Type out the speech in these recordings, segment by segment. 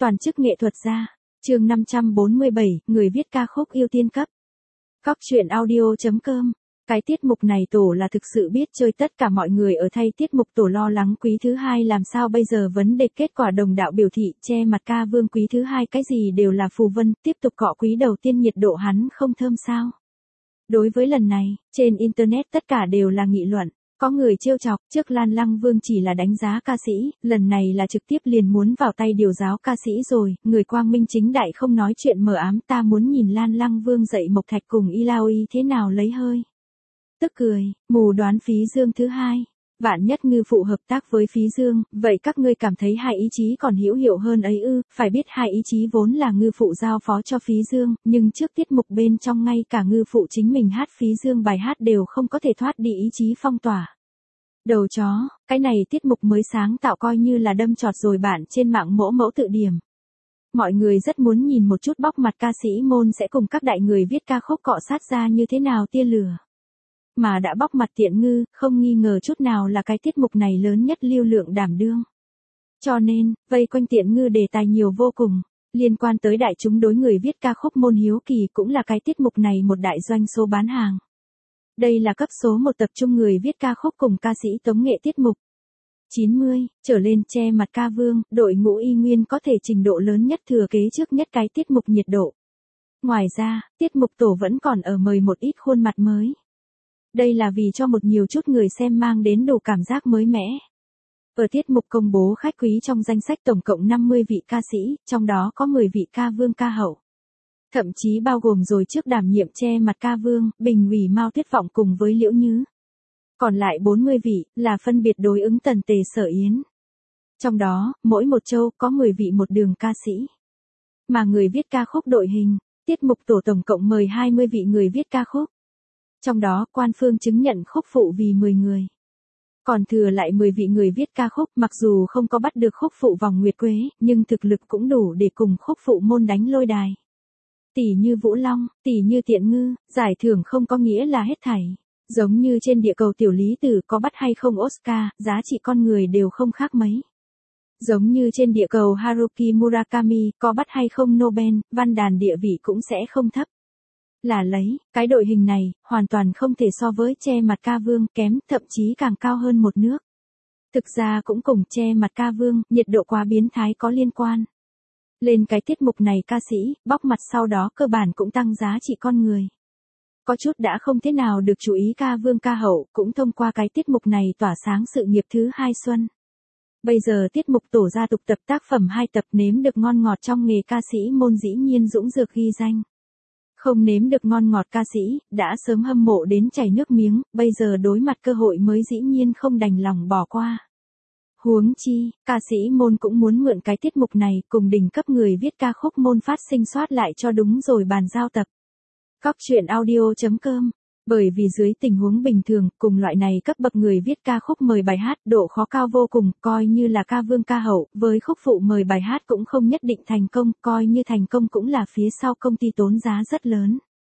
Toàn chức nghệ thuật gia. Chương 547, người viết ca khúc ưu tiên cấp. Cóc truyện audio.com. Cái tiết mục này tổ là thực sự biết chơi, tất cả mọi người ở thay tiết mục tổ lo lắng quý thứ hai làm sao bây giờ. Vấn đề kết quả đồng đạo biểu thị che mặt ca vương quý thứ hai cái gì đều là phù vân, tiếp tục cọ quý đầu tiên nhiệt độ hắn không thơm sao. Đối với lần này, trên internet tất cả đều là nghị luận. Có người trêu chọc, trước Lan Lăng Vương chỉ là đánh giá ca sĩ, lần này là trực tiếp liền muốn vào tay điều giáo ca sĩ rồi, người quang minh chính đại không nói chuyện mờ ám, ta muốn nhìn Lan Lăng Vương dạy Mộc Thạch cùng Y Lao Y thế nào lấy hơi. Tức cười, mù đoán Phí Dương thứ hai. Vạn nhất ngư phụ hợp tác với Phí Dương, vậy các ngươi cảm thấy hai ý chí còn hữu hiệu hơn ấy ư? Phải biết hai ý chí vốn là ngư phụ giao phó cho Phí Dương, nhưng trước tiết mục bên trong ngay cả ngư phụ chính mình hát Phí Dương bài hát đều không có thể thoát đi ý chí phong tỏa. Đầu chó, cái này tiết mục mới sáng tạo coi như là đâm chọt rồi bạn trên mạng mỗ mẫu tự điểm. Mọi người rất muốn nhìn một chút bóc mặt ca sĩ môn sẽ cùng các đại người viết ca khúc cọ sát ra như thế nào tia lửa. Mà đã bóc mặt Tiện Ngư, không nghi ngờ chút nào là cái tiết mục này lớn nhất lưu lượng đảm đương. Cho nên, vây quanh Tiện Ngư đề tài nhiều vô cùng. Liên quan tới đại chúng đối người viết ca khúc môn hiếu kỳ cũng là cái tiết mục này một đại doanh số bán hàng. Đây là cấp số một tập trung người viết ca khúc cùng ca sĩ tống nghệ tiết mục. 90 trở lên che mặt ca vương, đội ngũ y nguyên có thể trình độ lớn nhất thừa kế trước nhất cái tiết mục nhiệt độ. Ngoài ra, tiết mục tổ vẫn còn ở mời một ít khuôn mặt mới. Đây là vì cho một nhiều chút người xem mang đến đủ cảm giác mới mẻ. Ở tiết mục công bố khách quý trong danh sách tổng cộng 50 vị ca sĩ, trong đó có 10 vị ca vương ca hậu. Thậm chí bao gồm rồi trước đảm nhiệm che mặt ca vương, Bình ủy Mao Tuyết Vọng cùng với Liễu Nhứ. Còn lại 40 vị, là phân biệt đối ứng Tần Tề Sở Yến. Trong đó, mỗi một châu có 10 vị một đường ca sĩ. Mà người viết ca khúc đội hình, tiết mục tổ tổng cộng mời 20 vị người viết ca khúc. Trong đó, quan phương chứng nhận khúc phụ vì 10 người. Còn thừa lại 10 vị người viết ca khúc, mặc dù không có bắt được khúc phụ vòng nguyệt quế, nhưng thực lực cũng đủ để cùng khúc phụ môn đánh lôi đài. Tỷ như Vũ Long, tỷ như Tiện Ngư, giải thưởng không có nghĩa là hết thảy. Giống như trên địa cầu Tiểu Lý Tử có bắt hay không Oscar, giá trị con người đều không khác mấy. Giống như trên địa cầu Haruki Murakami, có bắt hay không Nobel, văn đàn địa vị cũng sẽ không thấp. Là lấy, cái đội hình này, hoàn toàn không thể so với che mặt ca vương, kém, thậm chí càng cao hơn một nước. Thực ra cũng cùng che mặt ca vương, nhiệt độ quá biến thái có liên quan. Lên cái tiết mục này ca sĩ, bóc mặt sau đó cơ bản cũng tăng giá trị con người. Có chút đã không thế nào được chú ý ca vương ca hậu, cũng thông qua cái tiết mục này tỏa sáng sự nghiệp thứ hai xuân. Bây giờ tiết mục tổ ra tục tập tác phẩm 2 tập nếm được ngon ngọt trong nghề ca sĩ môn dĩ nhiên dũng dược ghi danh. Không nếm được ngon ngọt ca sĩ, đã sớm hâm mộ đến chảy nước miếng, bây giờ đối mặt cơ hội mới dĩ nhiên không đành lòng bỏ qua. Huống chi, ca sĩ môn cũng muốn mượn cái tiết mục này cùng đỉnh cấp người viết ca khúc môn phát sinh soát lại cho đúng rồi bàn giao tập. Cóc truyện audio.com. Bởi vì dưới tình huống bình thường, cùng loại này cấp bậc người viết ca khúc mời bài hát độ khó cao vô cùng, coi như là ca vương ca hậu, với khúc phụ mời bài hát cũng không nhất định thành công, coi như thành công cũng là phía sau công ty tốn giá rất lớn.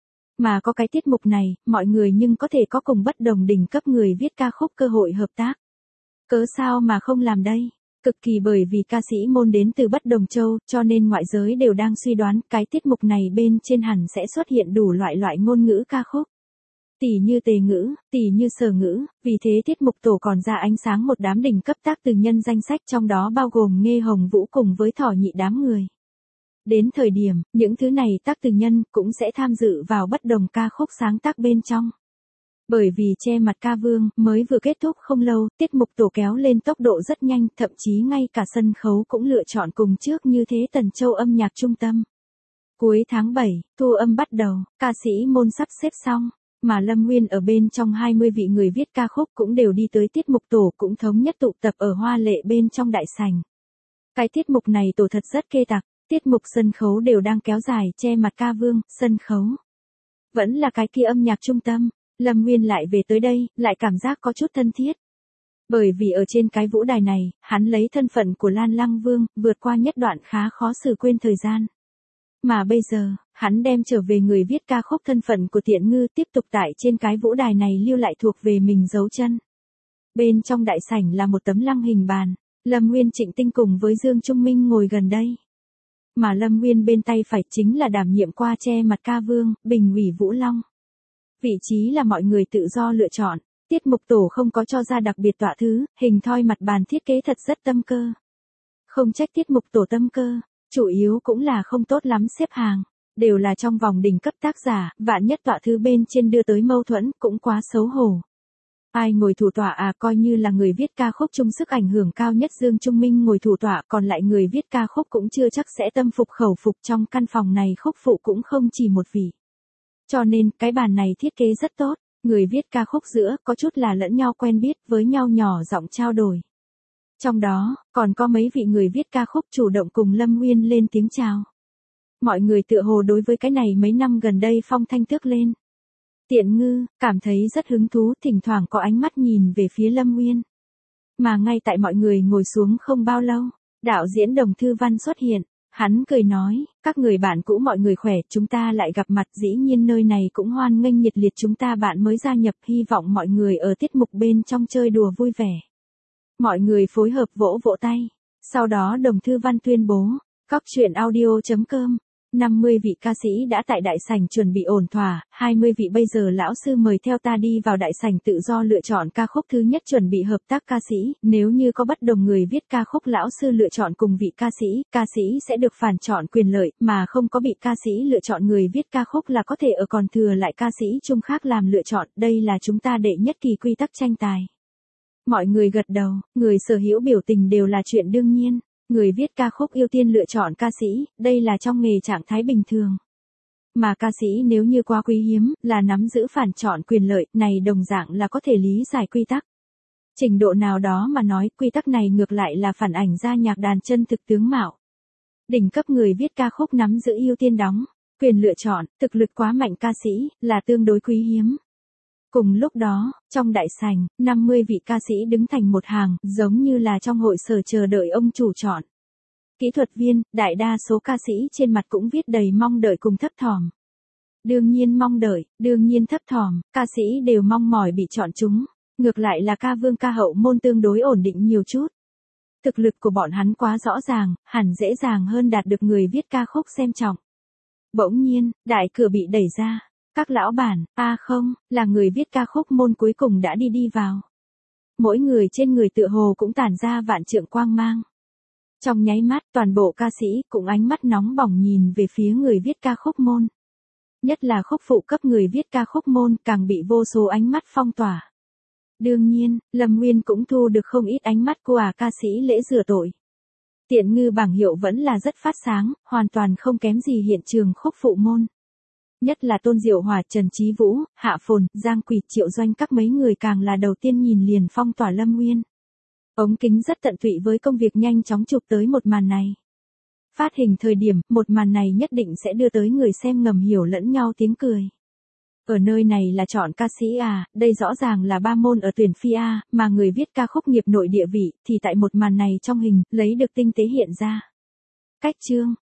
Mà có cái tiết mục này, mọi người nhưng có thể có cùng bất đồng đỉnh cấp người viết ca khúc cơ hội hợp tác. Cớ sao mà không làm đây? Cực kỳ bởi vì ca sĩ môn đến từ bất đồng châu, cho nên ngoại giới đều đang suy đoán cái tiết mục này bên trên hẳn sẽ xuất hiện đủ loại ngôn ngữ ca khúc. Tỷ như Tề ngữ, tỷ như Sở ngữ, vì thế tiết mục tổ còn ra ánh sáng một đám đỉnh cấp tác từ nhân danh sách trong đó bao gồm Nghê Hồng Vũ cùng với Thỏ Nhị đám người. Đến thời điểm, những thứ này tác từ nhân cũng sẽ tham dự vào bất đồng ca khúc sáng tác bên trong. Bởi vì che mặt ca vương mới vừa kết thúc không lâu, tiết mục tổ kéo lên tốc độ rất nhanh, thậm chí ngay cả sân khấu cũng lựa chọn cùng trước như thế Tần Châu âm nhạc trung tâm. Cuối tháng 7, thu âm bắt đầu, ca sĩ môn sắp xếp xong, mà Lâm Nguyên ở bên trong 20 vị người viết ca khúc cũng đều đi tới tiết mục tổ cũng thống nhất tụ tập ở Hoa Lệ bên trong đại sảnh. Cái tiết mục này tổ thật rất kê tặc, tiết mục sân khấu đều đang kéo dài che mặt ca vương, sân khấu. Vẫn là cái kia âm nhạc trung tâm. Lâm Nguyên lại về tới đây, lại cảm giác có chút thân thiết. Bởi vì ở trên cái vũ đài này, hắn lấy thân phận của Lan Lăng Vương, vượt qua nhất đoạn khá khó xử quên thời gian. Mà bây giờ, hắn đem trở về người viết ca khúc thân phận của Tiện Ngư tiếp tục tại trên cái vũ đài này lưu lại thuộc về mình dấu chân. Bên trong đại sảnh là một tấm lăng hình bàn, Lâm Nguyên Trịnh Tinh cùng với Dương Trung Minh ngồi gần đây. Mà Lâm Nguyên bên tay phải chính là đảm nhiệm qua che mặt ca vương, Bình ủy Vũ Long. Vị trí là mọi người tự do lựa chọn, tiết mục tổ không có cho ra đặc biệt tọa thứ, hình thoi mặt bàn thiết kế thật rất tâm cơ. Không trách tiết mục tổ tâm cơ, chủ yếu cũng là không tốt lắm xếp hàng, đều là trong vòng đỉnh cấp tác giả, vạn nhất tọa thứ bên trên đưa tới mâu thuẫn cũng quá xấu hổ. Ai ngồi thủ tọa à, coi như là người viết ca khúc chung sức ảnh hưởng cao nhất Dương Trung Minh ngồi thủ tọa, còn lại người viết ca khúc cũng chưa chắc sẽ tâm phục khẩu phục, trong căn phòng này khúc phụ cũng không chỉ một vị. Cho nên, cái bàn này thiết kế rất tốt, người viết ca khúc giữa có chút là lẫn nhau quen biết, với nhau nhỏ giọng trao đổi. Trong đó, còn có mấy vị người viết ca khúc chủ động cùng Lâm Nguyên lên tiếng chào. Mọi người tựa hồ đối với cái này mấy năm gần đây phong thanh tước lên. Tiện Ngư, cảm thấy rất hứng thú, thỉnh thoảng có ánh mắt nhìn về phía Lâm Nguyên. Mà ngay tại mọi người ngồi xuống không bao lâu, đạo diễn Đồng Thư Văn xuất hiện, hắn cười nói, các người bạn cũ mọi người khỏe, chúng ta lại gặp mặt, dĩ nhiên nơi này cũng hoan nghênh nhiệt liệt chúng ta bạn mới gia nhập, hy vọng mọi người ở tiết mục bên trong chơi đùa vui vẻ. Mọi người phối hợp vỗ vỗ tay, sau đó Đồng Thư Văn tuyên bố, Cóc Truyện Audio.com. 50 vị ca sĩ đã tại đại sảnh chuẩn bị ổn thỏa, 20 vị bây giờ lão sư mời theo ta đi vào đại sảnh tự do lựa chọn ca khúc thứ nhất chuẩn bị hợp tác ca sĩ, nếu như có bất đồng người viết ca khúc lão sư lựa chọn cùng vị ca sĩ sẽ được phản chọn quyền lợi, mà không có bị ca sĩ lựa chọn người viết ca khúc là có thể ở còn thừa lại ca sĩ chung khác làm lựa chọn, đây là chúng ta đệ nhất kỳ quy tắc tranh tài. Mọi người gật đầu, người sở hữu biểu tình đều là chuyện đương nhiên. Người viết ca khúc ưu tiên lựa chọn ca sĩ, đây là trong nghề trạng thái bình thường. Mà ca sĩ nếu như quá quý hiếm, là nắm giữ phản chọn quyền lợi, này đồng dạng là có thể lý giải quy tắc. Trình độ nào đó mà nói, quy tắc này ngược lại là phản ảnh ra nhạc đàn chân thực tướng mạo. Đỉnh cấp người viết ca khúc nắm giữ ưu tiên đóng, quyền lựa chọn, thực lực quá mạnh ca sĩ, là tương đối quý hiếm. Cùng lúc đó, trong đại sảnh, 50 vị ca sĩ đứng thành một hàng, giống như là trong hội sở chờ đợi ông chủ chọn. Kỹ thuật viên, đại đa số ca sĩ trên mặt cũng viết đầy mong đợi cùng thấp thỏm. Đương nhiên mong đợi, đương nhiên thấp thỏm, ca sĩ đều mong mỏi bị chọn chúng. Ngược lại là ca vương ca hậu môn tương đối ổn định nhiều chút. Thực lực của bọn hắn quá rõ ràng, hẳn dễ dàng hơn đạt được người viết ca khúc xem trọng. Bỗng nhiên, đại cửa bị đẩy ra. Các lão bản, không, là người viết ca khúc môn cuối cùng đã đi vào. Mỗi người trên người tựa hồ cũng tản ra vạn trượng quang mang. Trong nháy mắt, toàn bộ ca sĩ cũng ánh mắt nóng bỏng nhìn về phía người viết ca khúc môn. Nhất là khúc phụ cấp người viết ca khúc môn càng bị vô số ánh mắt phong tỏa. Đương nhiên, Lâm Nguyên cũng thu được không ít ánh mắt của ca sĩ lễ rửa tội. Tiện Ngư bảng hiệu vẫn là rất phát sáng, hoàn toàn không kém gì hiện trường khúc phụ môn. Nhất là Tôn Diệu Hòa, Trần Chí Vũ, Hạ Phồn, Giang Quỳ, Triệu Doanh các mấy người càng là đầu tiên nhìn liền phong tỏa Lâm Nguyên. Ống kính rất tận tụy với công việc nhanh chóng chụp tới một màn này. Phát hình thời điểm, một màn này nhất định sẽ đưa tới người xem ngầm hiểu lẫn nhau tiếng cười. Ở nơi này là chọn ca sĩ đây rõ ràng là ba môn ở tuyển phi mà người viết ca khúc nghiệp nội địa vị, thì tại một màn này trong hình, lấy được tinh tế hiện ra. Cách chương,